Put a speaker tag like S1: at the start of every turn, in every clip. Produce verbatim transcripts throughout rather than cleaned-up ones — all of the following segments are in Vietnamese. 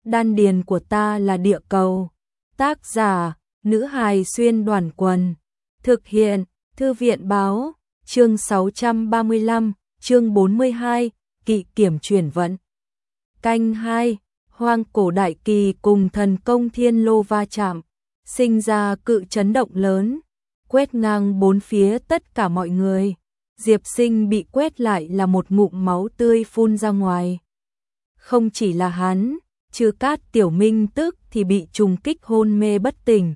S1: đan điền của ta là địa cầu. Tác giả, nữ hài xuyên đoàn quần. Thực hiện, thư viện báo, chương sáu trăm ba mươi lăm, chương bốn mươi hai, kỵ kiểm chuyển vận. Canh hai, hoang cổ đại kỳ cùng thần công thiên lô va chạm, sinh ra cự chấn động lớn, quét ngang bốn phía tất cả mọi người. Diệp Sinh bị quét lại là một ngụm máu tươi phun ra ngoài. Không chỉ là hắn, Trư Cát Tiểu Minh tức thì bị trùng kích hôn mê bất tỉnh.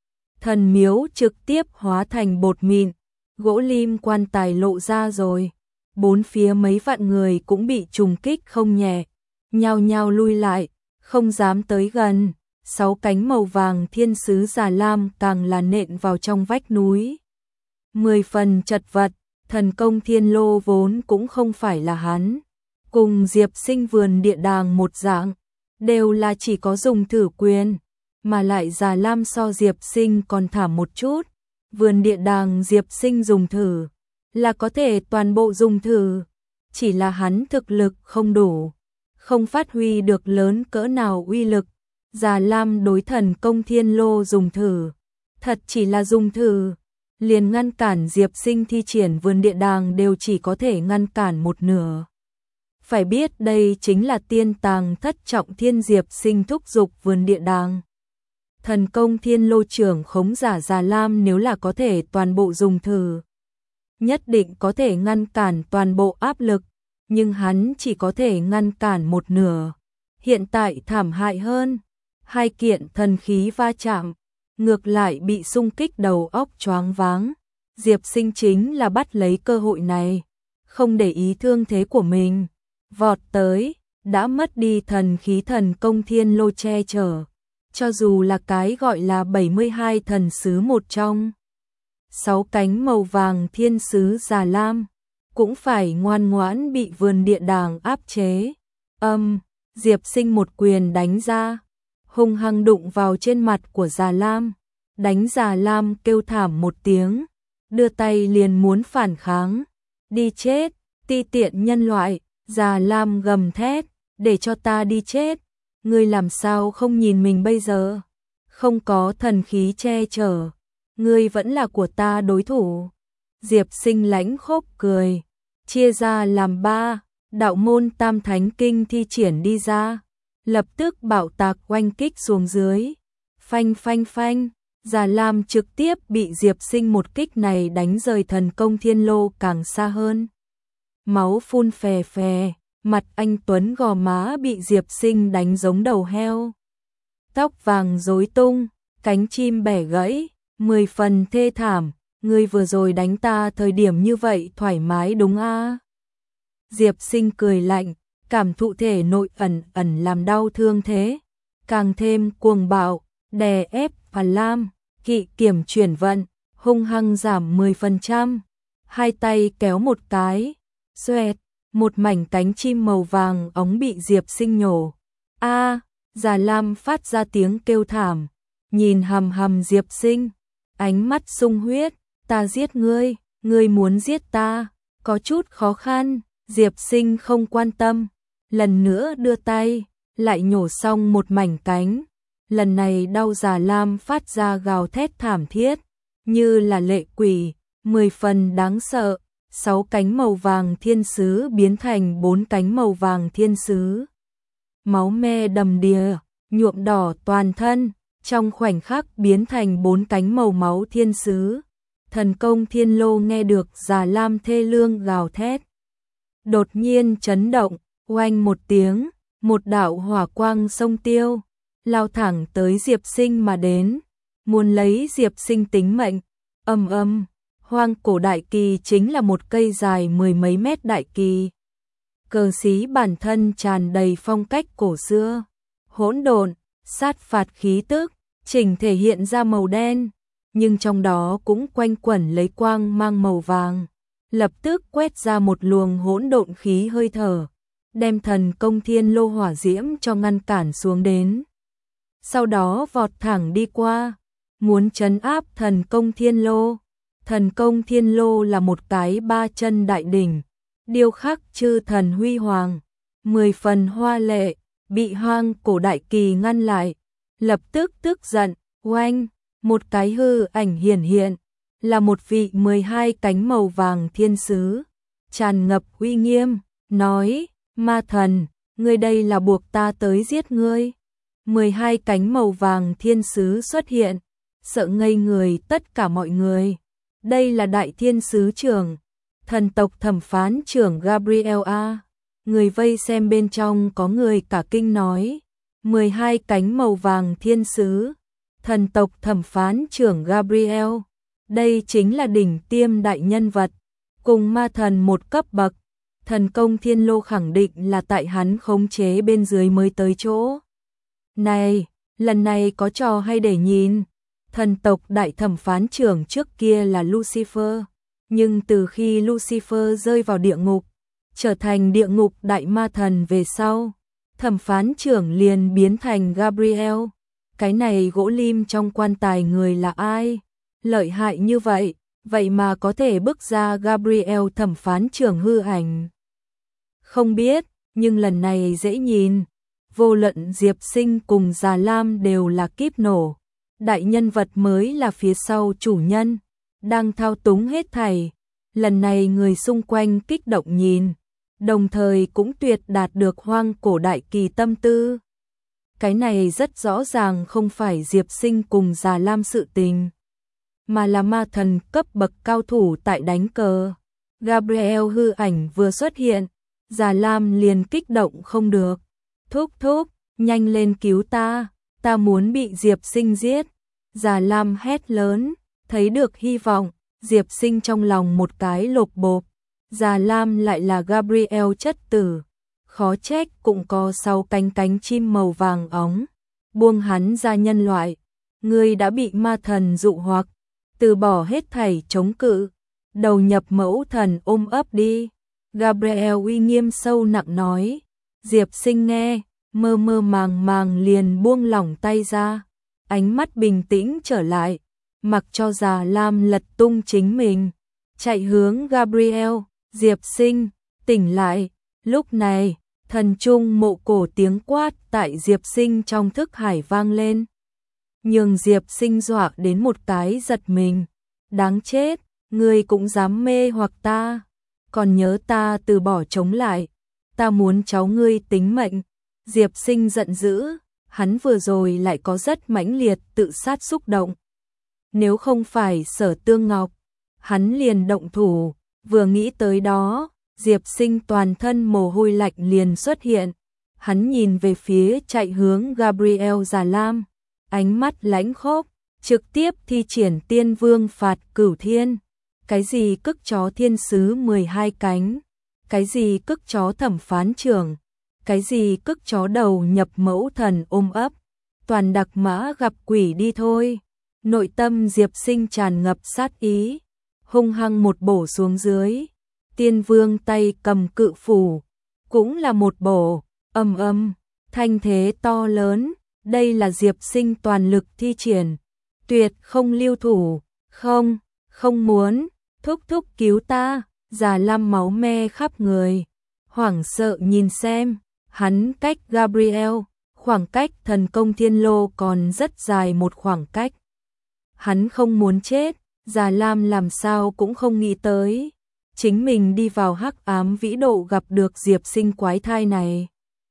S1: Thần miếu trực tiếp hóa thành bột mịn, gỗ lim quan tài lộ ra rồi. Bốn phía mấy vạn người cũng bị trùng kích không nhẹ, nhao nhao lui lại, không dám tới gần. Sáu cánh màu vàng thiên sứ Già Lam càng là nện vào trong vách núi. Mười phần chật vật, thần công thiên lô vốn cũng không phải là hắn. Cùng Diệp Sinh vườn địa đàng một dạng, đều là chỉ có dùng thử quyền, mà lại Già Lam so Diệp Sinh còn thảm một chút. Vườn địa đàng Diệp Sinh dùng thử, là có thể toàn bộ dùng thử, chỉ là hắn thực lực không đủ, không phát huy được lớn cỡ nào uy lực. Già Lam đối thần công thiên lô dùng thử, thật chỉ là dùng thử, liền ngăn cản Diệp Sinh thi triển vườn địa đàng đều chỉ có thể ngăn cản một nửa. Phải biết đây chính là tiên tàng thất trọng thiên. Diệp Sinh thúc giục vườn địa đàng. Thần công thiên lô trưởng khống giả Già Lam nếu là có thể toàn bộ dùng thử, nhất định có thể ngăn cản toàn bộ áp lực, nhưng hắn chỉ có thể ngăn cản một nửa. Hiện tại thảm hại hơn, hai kiện thần khí va chạm, ngược lại bị xung kích đầu óc choáng váng. Diệp Sinh chính là bắt lấy cơ hội này, không để ý thương thế của mình, vọt tới, đã mất đi thần khí thần công thiên lô che chở. Cho dù là cái gọi là bảy mươi hai thần sứ một trong sáu cánh màu vàng thiên sứ Già Lam, cũng phải ngoan ngoãn bị vườn địa đàng áp chế. Âm, Diệp Sinh một quyền đánh ra, hung hăng đụng vào trên mặt của Già Lam, đánh Già Lam kêu thảm một tiếng, đưa tay liền muốn phản kháng. Đi chết, ti tiện nhân loại! Già Lam gầm thét, để cho ta đi chết. Ngươi làm sao không nhìn mình bây giờ? Không có thần khí che chở, ngươi vẫn là của ta đối thủ. Diệp Sinh lãnh khốc cười, chia ra làm ba, đạo môn tam thánh kinh thi triển đi ra, lập tức bạo tạc oanh kích xuống dưới. Phanh phanh phanh, Già Lam trực tiếp bị Diệp Sinh một kích này đánh rời thần công thiên lô càng xa hơn. Máu phun phè phè, mặt anh tuấn gò má bị Diệp Sinh đánh giống đầu heo. Tóc vàng rối tung, cánh chim bẻ gãy, mười phần thê thảm. Ngươi vừa rồi đánh ta thời điểm như vậy thoải mái đúng a? Diệp Sinh cười lạnh, cảm thụ thể nội ẩn ẩn làm đau thương thế, càng thêm cuồng bạo, đè ép Phà Lam, kỵ kiểm chuyển vận, hung hăng giảm mười phần trăm. Hai tay kéo một cái, xoẹt, một mảnh cánh chim màu vàng ống bị Diệp Sinh nhổ. A, Già Lam phát ra tiếng kêu thảm, nhìn hầm hầm Diệp Sinh, ánh mắt sung huyết. Ta giết ngươi, ngươi muốn giết ta, có chút khó khăn. Diệp Sinh không quan tâm, lần nữa đưa tay, lại nhổ xong một mảnh cánh. Lần này đau Già Lam phát ra gào thét thảm thiết, như là lệ quỷ, mười phần đáng sợ. Sáu cánh màu vàng thiên sứ biến thành bốn cánh màu vàng thiên sứ. Máu me đầm đìa, nhuộm đỏ toàn thân, trong khoảnh khắc biến thành bốn cánh màu máu thiên sứ. Thần công thiên lô nghe được Già Lam thê lương gào thét, đột nhiên chấn động, oanh một tiếng, một đạo hỏa quang sông tiêu, lao thẳng tới Diệp Sinh mà đến, muốn lấy Diệp Sinh tính mệnh. Âm âm, hoang cổ đại kỳ chính là một cây dài mười mấy mét đại kỳ. Cờ xí bản thân tràn đầy phong cách cổ xưa, hỗn độn, sát phạt khí tức, chỉnh thể hiện ra màu đen, nhưng trong đó cũng quanh quẩn lấy quang mang màu vàng, lập tức quét ra một luồng hỗn độn khí hơi thở, đem thần công thiên lô hỏa diễm cho ngăn cản xuống đến. Sau đó vọt thẳng đi qua, muốn trấn áp thần công thiên lô. Thần công thiên lô là một cái ba chân đại đỉnh, điêu khắc chư thần huy hoàng, mười phần hoa lệ, bị Hoang Cổ Đại Kỳ ngăn lại, lập tức tức giận, oanh, một cái hư ảnh hiển hiện, là một vị mười hai cánh màu vàng thiên sứ, tràn ngập uy nghiêm, nói, ma thần, ngươi đây là buộc ta tới giết ngươi. mười hai cánh màu vàng thiên sứ xuất hiện, sợ ngây người tất cả mọi người. Đây là đại thiên sứ trưởng, thần tộc thẩm phán trưởng Gabriel A. Người vây xem bên trong có người cả kinh nói, mười hai cánh màu vàng thiên sứ, thần tộc thẩm phán trưởng Gabriel, đây chính là đỉnh tiêm đại nhân vật, cùng ma thần một cấp bậc, thần công thiên lô khẳng định là tại hắn khống chế bên dưới mới tới chỗ. Này, lần này có trò hay để nhìn, thần tộc đại thẩm phán trưởng trước kia là Lucifer, nhưng từ khi Lucifer rơi vào địa ngục, trở thành địa ngục đại ma thần về sau, thẩm phán trưởng liền biến thành Gabriel. Cái này gỗ lim trong quan tài người là ai? Lợi hại như vậy, vậy mà có thể bức ra Gabriel thẩm phán trưởng hư ảnh. Không biết, nhưng lần này dễ nhìn. Vô luận Diệp Sinh cùng Già Lam đều là kíp nổ. Đại nhân vật mới là phía sau chủ nhân, đang thao túng hết thảy. Lần này người xung quanh kích động nhìn, đồng thời cũng tuyệt đạt được Hoang Cổ Đại Kỳ tâm tư. Cái này rất rõ ràng không phải Diệp Sinh cùng Già Lam sự tình, mà là ma thần cấp bậc cao thủ tại đánh cờ. Gabriel hư ảnh vừa xuất hiện, Già Lam liền kích động không được. Thúc thúc, nhanh lên cứu ta, ta muốn bị Diệp Sinh giết. Già Lam hét lớn, thấy được hy vọng, Diệp Sinh trong lòng một cái lột bộp. Già Lam lại là Gabriel chất tử, khó trách cũng có sáu cánh cánh chim màu vàng óng. Buông hắn ra nhân loại, ngươi đã bị ma thần dụ hoặc, từ bỏ hết thảy chống cự, đầu nhập mẫu thần ôm ấp đi. Gabriel uy nghiêm sâu nặng nói. Diệp Sinh nghe, mơ mơ màng màng liền buông lỏng tay ra, ánh mắt bình tĩnh trở lại, mặc cho Già Lam lật tung chính mình, chạy hướng Gabriel. Diệp Sinh, tỉnh lại. Lúc này, thần trung mộ cổ tiếng quát tại Diệp Sinh trong thức hải vang lên, nhường Diệp Sinh dọa đến một cái giật mình. Đáng chết, ngươi cũng dám mê hoặc ta, còn nhớ ta từ bỏ chống lại, ta muốn cháu ngươi tính mệnh. Diệp Sinh giận dữ, hắn vừa rồi lại có rất mãnh liệt tự sát xúc động. Nếu không phải Sở Tương Ngọc, hắn liền động thủ. Vừa nghĩ tới đó, Diệp Sinh toàn thân mồ hôi lạnh liền xuất hiện. Hắn nhìn về phía chạy hướng Gabriel Già Lam, ánh mắt lãnh khốc, trực tiếp thi triển Tiên Vương phạt cửu thiên. Cái gì cức chó thiên sứ mười hai cánh, cái gì cức chó thẩm phán trưởng, cái gì cức chó đầu nhập mẫu thần ôm ấp, toàn đặc mã gặp quỷ đi thôi. Nội tâm Diệp Sinh tràn ngập sát ý, hung hăng một bổ xuống dưới. Tiên Vương tay cầm cự phủ, cũng là một bổ, ầm ầm, thanh thế to lớn. Đây là Diệp Sinh toàn lực thi triển, tuyệt không lưu thủ. Không, không muốn, thúc thúc cứu ta. Già Lam máu me khắp người, hoảng sợ nhìn xem, hắn cách Gabriel, khoảng cách thần công thiên lô còn rất dài một khoảng cách. Hắn không muốn chết, Già Lam làm sao cũng không nghĩ tới, chính mình đi vào hắc ám vĩ độ gặp được Diệp Sinh quái thai này.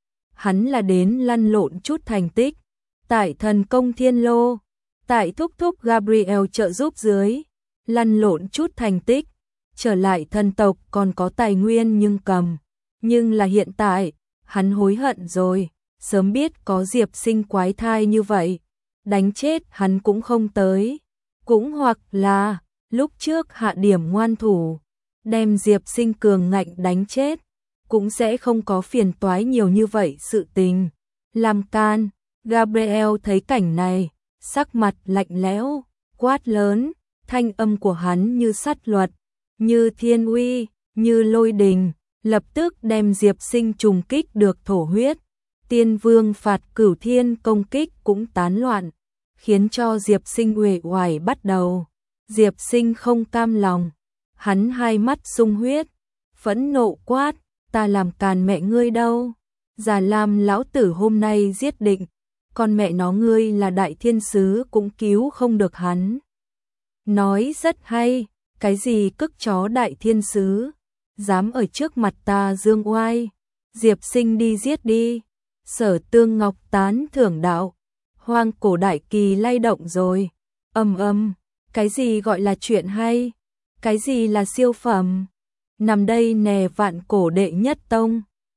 S1: Hắn là đến lăn lộn chút thành tích, tại thần công thiên lô, tại thúc thúc Gabriel trợ giúp dưới, lăn lộn chút thành tích, trở lại thần tộc còn có tài nguyên nhưng cầm. Nhưng là hiện tại, hắn hối hận rồi, sớm biết có Diệp Sinh quái thai như vậy, đánh chết hắn cũng không tới. Cũng hoặc là, lúc trước hạ điểm ngoan thủ, đem Diệp Sinh cường ngạnh đánh chết, cũng sẽ không có phiền toái nhiều như vậy sự tình. Làm can, Gabriel thấy cảnh này, sắc mặt lạnh lẽo, quát lớn, thanh âm của hắn như sát luật, như thiên uy, như lôi đình, lập tức đem Diệp Sinh trùng kích được thổ huyết. Tiên Vương phạt cửu thiên công kích cũng tán loạn, khiến cho Diệp Sinh uể oải bắt đầu. Diệp Sinh không cam lòng, hắn hai mắt sung huyết, phẫn nộ quát, ta làm càn mẹ ngươi đâu. Già Lam lão tử hôm nay giết định, con mẹ nó ngươi là đại thiên sứ cũng cứu không được hắn. Nói rất hay, cái gì cức chó đại thiên sứ, dám ở trước mặt ta dương oai, Diệp Sinh đi giết đi. Sở Tương Ngọc tán thưởng đạo, hoang cổ đại kỳ lay động rồi, ầm ầm, cái gì gọi là chuyện hay, cái gì là siêu phẩm, nằm đây nè vạn cổ đệ nhất tông.